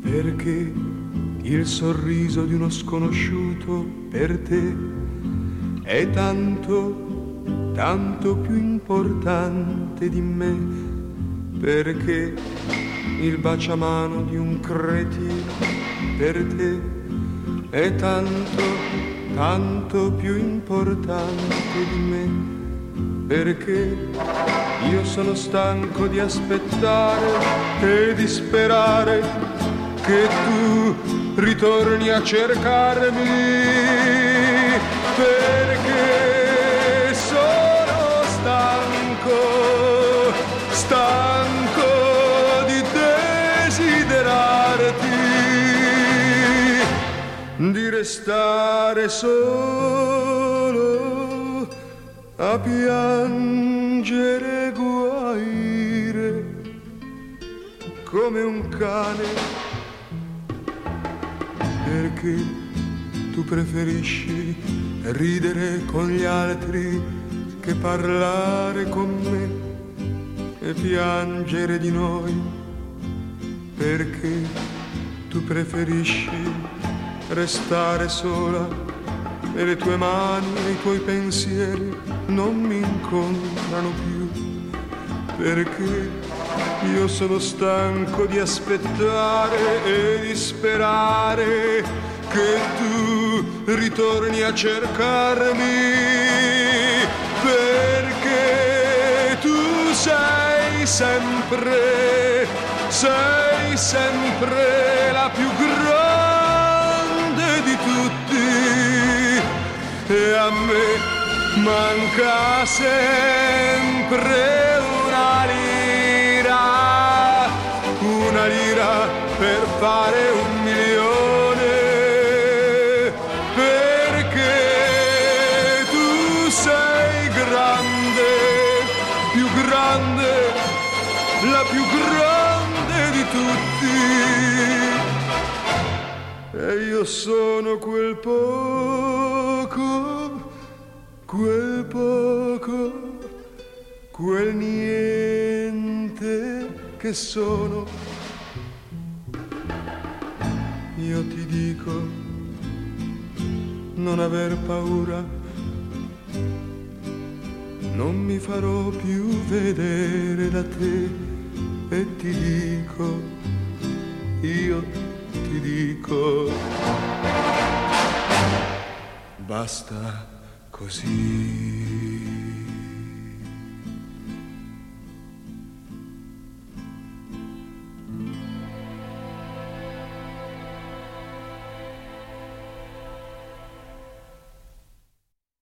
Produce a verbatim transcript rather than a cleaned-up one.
perché il sorriso di uno sconosciuto per te è tanto, tanto più importante di me, perché il baciamano di un cretino per te è tanto, tanto più importante di me, perché io sono stanco di aspettare e di sperare che tu ritorni a cercarmi, perché sono stanco, stanco di desiderarti, di restare solo a piangere e guaire come un cane, perché tu preferisci ridere con gli altri che parlare con me e piangere di noi, perché tu preferisci restare sola e le tue mani e i tuoi pensieri non mi incontrano più, perché io sono stanco di aspettare e di sperare che tu ritorni a cercarmi, perché tu sei sempre, sei sempre la più grande di tutti e a me manca sempre una lira, una lira per fare un milione, perché tu sei grande, più grande, la più grande di tutti, e io sono quel poco, quel poco, quel niente che sono. Io ti dico, non aver paura, non mi farò più vedere da te, e ti dico, io ti dico, basta così.